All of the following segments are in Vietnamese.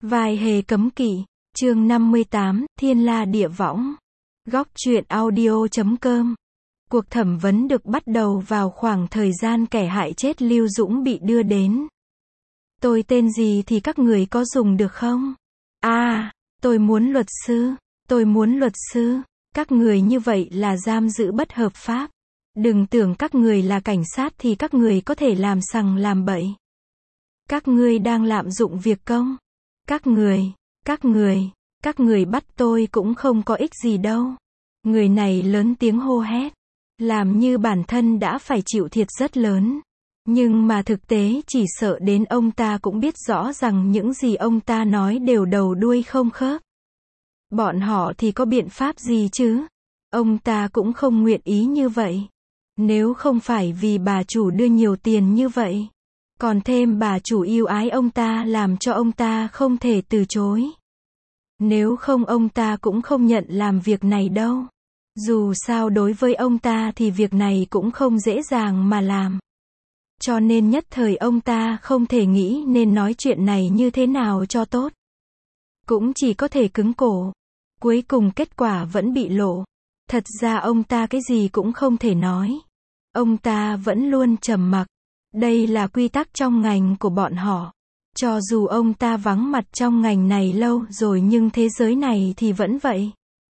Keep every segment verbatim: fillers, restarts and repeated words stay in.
Vai hề cấm kỵ, chương năm mươi tám, Thiên La Địa Võng. Góc truyện audio chấm com. Cuộc thẩm vấn được bắt đầu vào khoảng thời gian kẻ hại chết Lưu Dũng bị đưa đến. Tôi tên gì thì các người có dùng được không? À, tôi muốn luật sư, tôi muốn luật sư. Các người như vậy là giam giữ bất hợp pháp. Đừng tưởng các người là cảnh sát thì các người có thể làm sằng làm bậy. Các ngươi đang lạm dụng việc công. Các người, các người, các người bắt tôi cũng không có ích gì đâu. Người này lớn tiếng hô hét, làm như bản thân đã phải chịu thiệt rất lớn. Nhưng mà thực tế chỉ sợ đến ông ta cũng biết rõ rằng những gì ông ta nói đều đầu đuôi không khớp. Bọn họ thì có biện pháp gì chứ? Ông ta cũng không nguyện ý như vậy. Nếu không phải vì bà chủ đưa nhiều tiền như vậy, còn thêm bà chủ yêu ái ông ta làm cho ông ta không thể từ chối. Nếu không ông ta cũng không nhận làm việc này đâu. Dù sao đối với ông ta thì việc này cũng không dễ dàng mà làm. Cho nên nhất thời ông ta không thể nghĩ nên nói chuyện này như thế nào cho tốt. Cũng chỉ có thể cứng cổ. Cuối cùng kết quả vẫn bị lộ. Thật ra ông ta cái gì cũng không thể nói. Ông ta vẫn luôn trầm mặc. Đây là quy tắc trong ngành của bọn họ. Cho dù ông ta vắng mặt trong ngành này lâu rồi nhưng thế giới này thì vẫn vậy.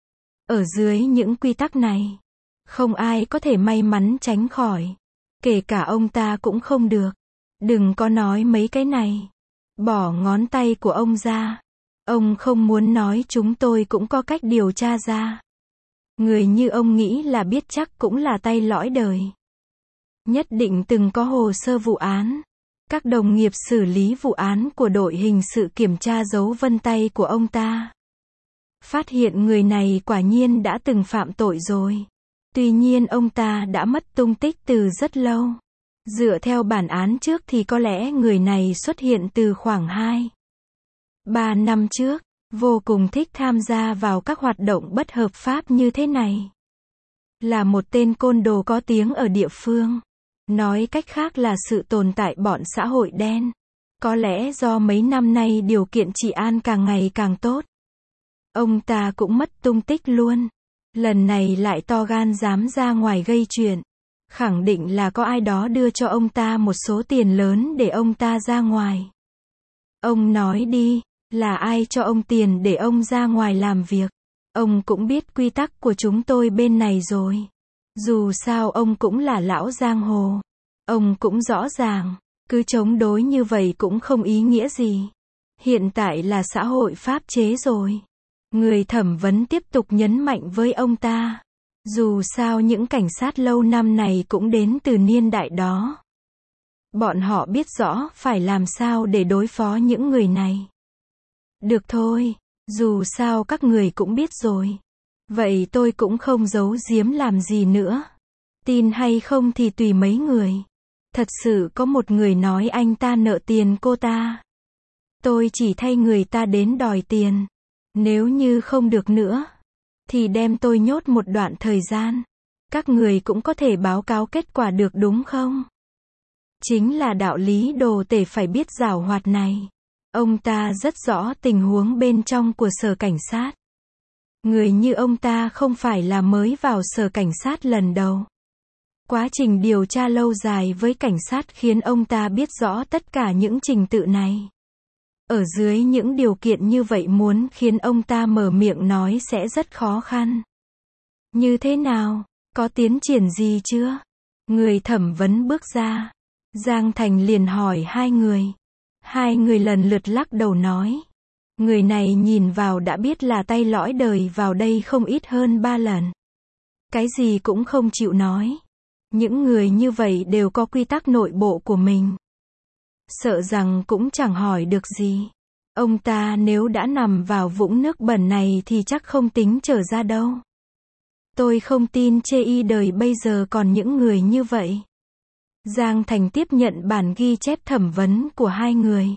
Ở dưới những quy tắc này, không ai có thể may mắn tránh khỏi. Kể cả ông ta cũng không được. Đừng có nói mấy cái này. Bỏ ngón tay của ông ra. Ông không muốn nói chúng tôi cũng có cách điều tra ra. Người như ông nghĩ là biết chắc cũng là tay lõi đời. Nhất định từng có hồ sơ vụ án. Các đồng nghiệp xử lý vụ án của đội hình sự kiểm tra dấu vân tay của ông ta. Phát hiện người này quả nhiên đã từng phạm tội rồi. Tuy nhiên ông ta đã mất tung tích từ rất lâu. Dựa theo bản án trước thì có lẽ người này xuất hiện từ khoảng hai ba năm trước. Vô cùng thích tham gia vào các hoạt động bất hợp pháp như thế này. Là một tên côn đồ có tiếng ở địa phương. Nói cách khác là sự tồn tại bọn xã hội đen. Có lẽ do mấy năm nay điều kiện trị an càng ngày càng tốt. Ông ta cũng mất tung tích luôn. Lần này lại to gan dám ra ngoài gây chuyện. Khẳng định là có ai đó đưa cho ông ta một số tiền lớn để ông ta ra ngoài. Ông nói đi, là ai cho ông tiền để ông ra ngoài làm việc? Ông cũng biết quy tắc của chúng tôi bên này rồi. Dù sao ông cũng là lão giang hồ. Ông cũng rõ ràng, cứ chống đối như vậy cũng không ý nghĩa gì. Hiện tại là xã hội pháp chế rồi. Người thẩm vấn tiếp tục nhấn mạnh với ông ta. Dù sao những cảnh sát lâu năm này cũng đến từ niên đại đó. Bọn họ biết rõ phải làm sao để đối phó những người này. Được thôi, dù sao các người cũng biết rồi. Vậy tôi cũng không giấu giếm làm gì nữa. Tin hay không thì tùy mấy người. Thật sự có một người nói anh ta nợ tiền cô ta. Tôi chỉ thay người ta đến đòi tiền. Nếu như không được nữa, thì đem tôi nhốt một đoạn thời gian. Các người cũng có thể báo cáo kết quả được đúng không? Chính là đạo lý đồ tể phải biết giảo hoạt này. Ông ta rất rõ tình huống bên trong của sở cảnh sát. Người như ông ta không phải là mới vào sở cảnh sát lần đầu. Quá trình điều tra lâu dài với cảnh sát khiến ông ta biết rõ tất cả những trình tự này. Ở dưới những điều kiện như vậy muốn khiến ông ta mở miệng nói sẽ rất khó khăn. Như thế nào? Có tiến triển gì chưa? Người thẩm vấn bước ra. Giang Thành liền hỏi hai người. Hai người lần lượt lắc đầu nói. Người này nhìn vào đã biết là tay lõi đời vào đây không ít hơn ba lần. Cái gì cũng không chịu nói. Những người như vậy đều có quy tắc nội bộ của mình. Sợ rằng cũng chẳng hỏi được gì. Ông ta nếu đã nằm vào vũng nước bẩn này thì chắc không tính trở ra đâu. Tôi không tin chê y đời bây giờ còn những người như vậy. Giang Thành tiếp nhận bản ghi chép thẩm vấn của hai người.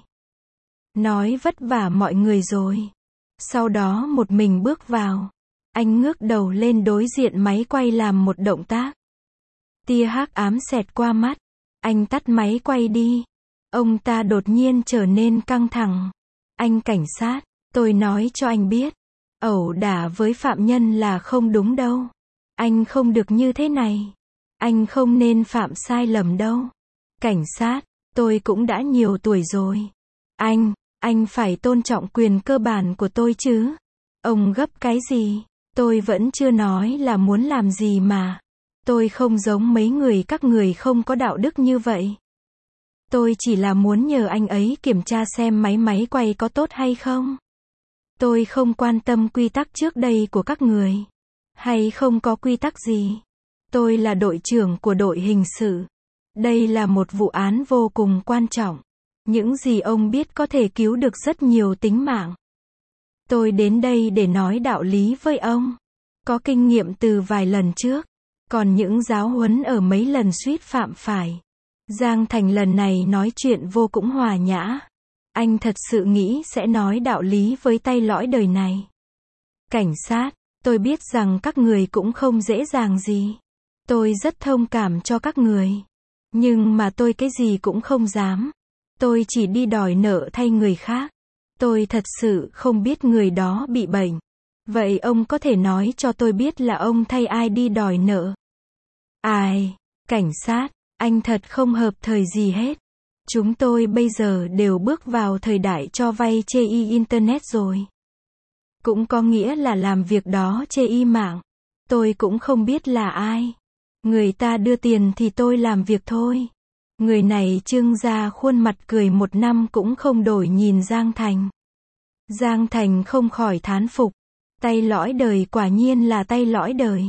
Nói vất vả mọi người rồi. Sau đó một mình bước vào. Anh ngước đầu lên đối diện máy quay làm một động tác. Tia hắc ám xẹt qua mắt. Anh tắt máy quay đi. Ông ta đột nhiên trở nên căng thẳng. Anh cảnh sát, tôi nói cho anh biết, ẩu đả với phạm nhân là không đúng đâu. Anh không được như thế này. Anh không nên phạm sai lầm đâu. Cảnh sát, tôi cũng đã nhiều tuổi rồi. Anh, anh phải tôn trọng quyền cơ bản của tôi chứ. Ông gấp cái gì? Tôi vẫn chưa nói là muốn làm gì mà. Tôi không giống mấy người các người không có đạo đức như vậy. Tôi chỉ là muốn nhờ anh ấy kiểm tra xem máy máy quay có tốt hay không. Tôi không quan tâm quy tắc trước đây của các người. Hay không có quy tắc gì. Tôi là đội trưởng của đội hình sự. Đây là một vụ án vô cùng quan trọng. Những gì ông biết có thể cứu được rất nhiều tính mạng. Tôi đến đây để nói đạo lý với ông. Có kinh nghiệm từ vài lần trước. Còn những giáo huấn ở mấy lần suýt phạm phải. Giang Thành lần này nói chuyện vô cùng hòa nhã. Anh thật sự nghĩ sẽ nói đạo lý với tay lõi đời này. Cảnh sát, tôi biết rằng các người cũng không dễ dàng gì. Tôi rất thông cảm cho các người. Nhưng mà tôi cái gì cũng không dám. Tôi chỉ đi đòi nợ thay người khác. Tôi thật sự không biết người đó bị bệnh. Vậy ông có thể nói cho tôi biết là ông thay ai đi đòi nợ? Ai? Cảnh sát, anh thật không hợp thời gì hết. Chúng tôi bây giờ đều bước vào thời đại cho vay chê y Internet rồi. Cũng có nghĩa là làm việc đó chê y mạng. Tôi cũng không biết là ai. Người ta đưa tiền thì tôi làm việc thôi. Người này trưng ra khuôn mặt cười một năm cũng không đổi nhìn Giang Thành. Giang Thành không khỏi thán phục. Tay lõi đời quả nhiên là tay lõi đời.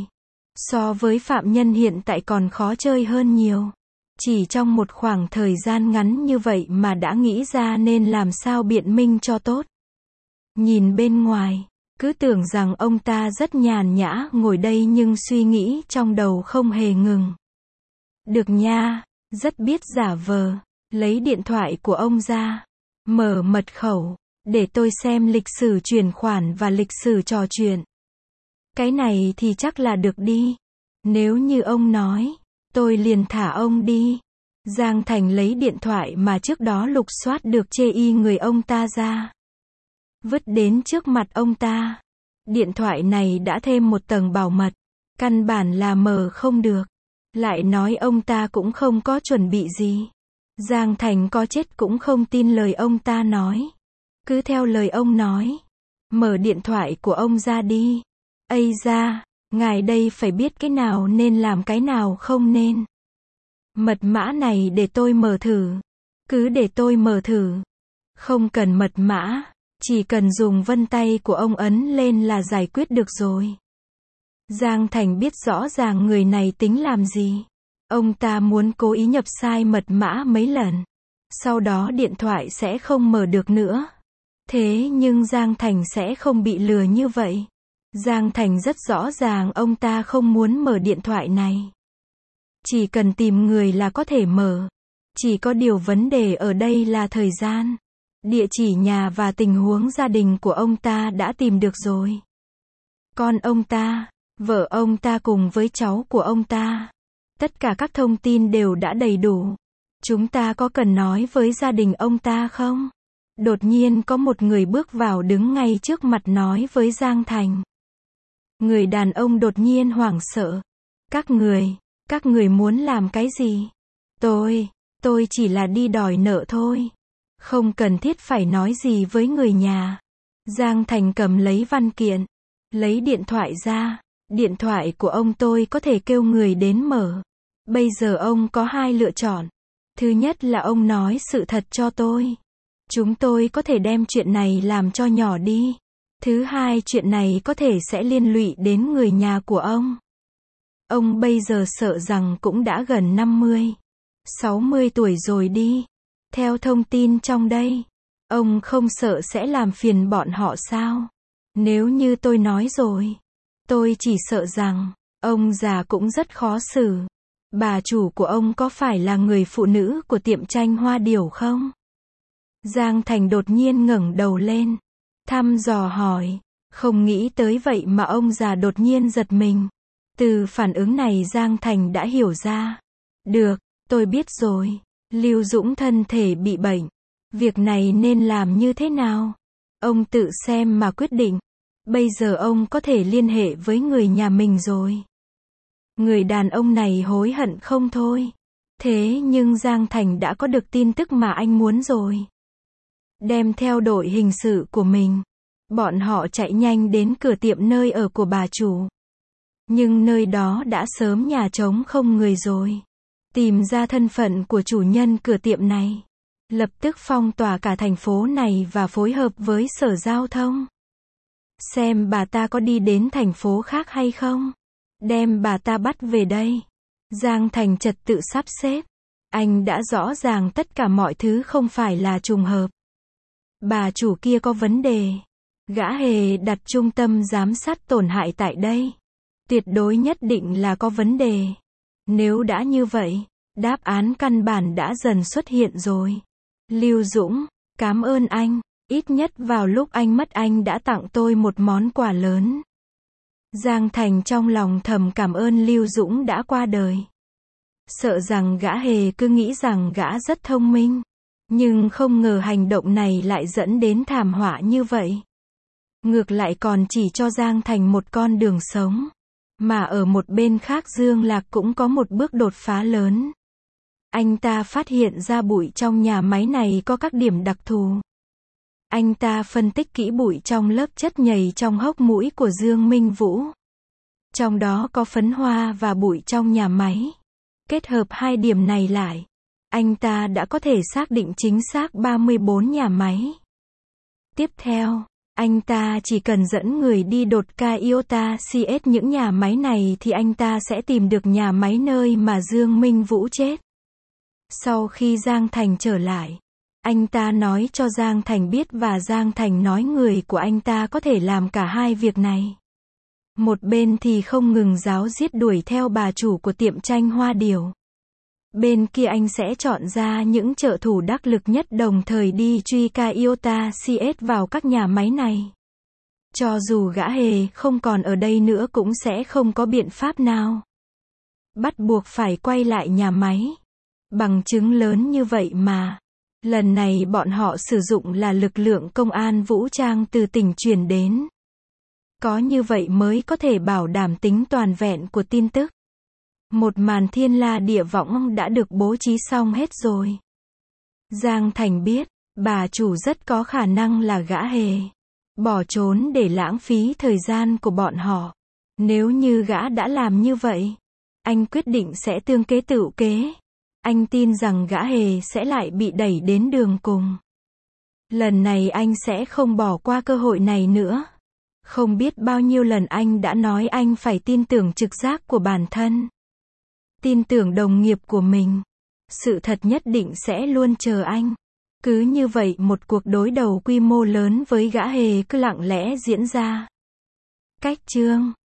So với phạm nhân hiện tại còn khó chơi hơn nhiều. Chỉ trong một khoảng thời gian ngắn như vậy mà đã nghĩ ra nên làm sao biện minh cho tốt. Nhìn bên ngoài, cứ tưởng rằng ông ta rất nhàn nhã ngồi đây nhưng suy nghĩ trong đầu không hề ngừng. Được nha, rất biết giả vờ. Lấy điện thoại của ông ra. Mở mật khẩu. Để tôi xem lịch sử chuyển khoản và lịch sử trò chuyện. Cái này thì chắc là được đi. Nếu như ông nói, tôi liền thả ông đi. Giang Thành lấy điện thoại mà trước đó lục soát được chê y người ông ta ra. Vứt đến trước mặt ông ta. Điện thoại này đã thêm một tầng bảo mật. Căn bản là mở không được. Lại nói ông ta cũng không có chuẩn bị gì. Giang Thành có chết cũng không tin lời ông ta nói. Cứ theo lời ông nói. Mở điện thoại của ông ra đi. Ây da, ngài đây phải biết cái nào nên làm cái nào không nên. Mật mã này để tôi mở thử. Cứ để tôi mở thử. Không cần mật mã. Chỉ cần dùng vân tay của ông ấn lên là giải quyết được rồi. Giang Thành biết rõ ràng người này tính làm gì. Ông ta muốn cố ý nhập sai mật mã mấy lần. Sau đó điện thoại sẽ không mở được nữa. Thế nhưng Giang Thành sẽ không bị lừa như vậy. Giang Thành rất rõ ràng ông ta không muốn mở điện thoại này. Chỉ cần tìm người là có thể mở. Chỉ có điều vấn đề ở đây là thời gian. Địa chỉ nhà và tình huống gia đình của ông ta đã tìm được rồi. Con ông ta, vợ ông ta cùng với cháu của ông ta. Tất cả các thông tin đều đã đầy đủ. Chúng ta có cần nói với gia đình ông ta không? Đột nhiên có một người bước vào đứng ngay trước mặt nói với Giang Thành. Người đàn ông đột nhiên hoảng sợ. Các người, các người muốn làm cái gì? Tôi, tôi chỉ là đi đòi nợ thôi. Không cần thiết phải nói gì với người nhà. Giang Thành cầm lấy văn kiện. Lấy điện thoại ra. Điện thoại của ông tôi có thể kêu người đến mở. Bây giờ ông có hai lựa chọn. Thứ nhất là ông nói sự thật cho tôi. Chúng tôi có thể đem chuyện này làm cho nhỏ đi. Thứ hai, chuyện này có thể sẽ liên lụy đến người nhà của ông. Ông bây giờ sợ rằng cũng đã gần năm mươi, sáu mươi tuổi rồi đi. Theo thông tin trong đây, ông không sợ sẽ làm phiền bọn họ sao? Nếu như tôi nói rồi, tôi chỉ sợ rằng, ông già cũng rất khó xử. Bà chủ của ông có phải là người phụ nữ của tiệm tranh hoa điểu không? Giang Thành đột nhiên ngẩng đầu lên, thăm dò hỏi, không nghĩ tới vậy mà ông già đột nhiên giật mình. Từ phản ứng này Giang Thành đã hiểu ra. Được, tôi biết rồi. Lưu Dũng thân thể bị bệnh. Việc này nên làm như thế nào? Ông tự xem mà quyết định. Bây giờ ông có thể liên hệ với người nhà mình rồi. Người đàn ông này hối hận không thôi. Thế nhưng Giang Thành đã có được tin tức mà anh muốn rồi. Đem theo đội hình sự của mình, bọn họ chạy nhanh đến cửa tiệm nơi ở của bà chủ. Nhưng nơi đó đã sớm nhà trống không người rồi. Tìm ra thân phận của chủ nhân cửa tiệm này. Lập tức phong tỏa cả thành phố này và phối hợp với sở giao thông. Xem bà ta có đi đến thành phố khác hay không. Đem bà ta bắt về đây. Giang Thành trật tự sắp xếp. Anh đã rõ ràng tất cả mọi thứ không phải là trùng hợp. Bà chủ kia có vấn đề. Gã hề đặt trung tâm giám sát tổn hại tại đây. Tuyệt đối nhất định là có vấn đề. Nếu đã như vậy, đáp án căn bản đã dần xuất hiện rồi. Lưu Dũng, cảm ơn anh. Ít nhất vào lúc anh mất anh đã tặng tôi một món quà lớn. Giang Thành trong lòng thầm cảm ơn Lưu Dũng đã qua đời. Sợ rằng gã hề cứ nghĩ rằng gã rất thông minh. Nhưng không ngờ hành động này lại dẫn đến thảm họa như vậy. Ngược lại còn chỉ cho Giang Thành một con đường sống. Mà ở một bên khác Dương Lạc cũng có một bước đột phá lớn. Anh ta phát hiện ra bụi trong nhà máy này có các điểm đặc thù. Anh ta phân tích kỹ bụi trong lớp chất nhầy trong hốc mũi của Dương Minh Vũ. Trong đó có phấn hoa và bụi trong nhà máy. Kết hợp hai điểm này lại, anh ta đã có thể xác định chính xác ba mươi bốn nhà máy. Tiếp theo, anh ta chỉ cần dẫn người đi đột ca iota xê ét những nhà máy này thì anh ta sẽ tìm được nhà máy nơi mà Dương Minh Vũ chết. Sau khi Giang Thành trở lại, anh ta nói cho Giang Thành biết và Giang Thành nói người của anh ta có thể làm cả hai việc này. Một bên thì không ngừng giáo giết đuổi theo bà chủ của tiệm tranh hoa điểu. Bên kia anh sẽ chọn ra những trợ thủ đắc lực nhất đồng thời đi truy ca iota xê ét vào các nhà máy này. Cho dù gã hề không còn ở đây nữa cũng sẽ không có biện pháp nào. Bắt buộc phải quay lại nhà máy. Bằng chứng lớn như vậy mà. Lần này bọn họ sử dụng là lực lượng công an vũ trang từ tỉnh chuyển đến. Có như vậy mới có thể bảo đảm tính toàn vẹn của tin tức. Một màn thiên la địa võng đã được bố trí xong hết rồi. Giang Thành biết, bà chủ rất có khả năng là gã hề. Bỏ trốn để lãng phí thời gian của bọn họ. Nếu như gã đã làm như vậy, anh quyết định sẽ tương kế tựu kế. Anh tin rằng gã hề sẽ lại bị đẩy đến đường cùng. Lần này anh sẽ không bỏ qua cơ hội này nữa. Không biết bao nhiêu lần anh đã nói anh phải tin tưởng trực giác của bản thân. Tin tưởng đồng nghiệp của mình. Sự thật nhất định sẽ luôn chờ anh. Cứ như vậy một cuộc đối đầu quy mô lớn với gã hề cứ lặng lẽ diễn ra. Cách chương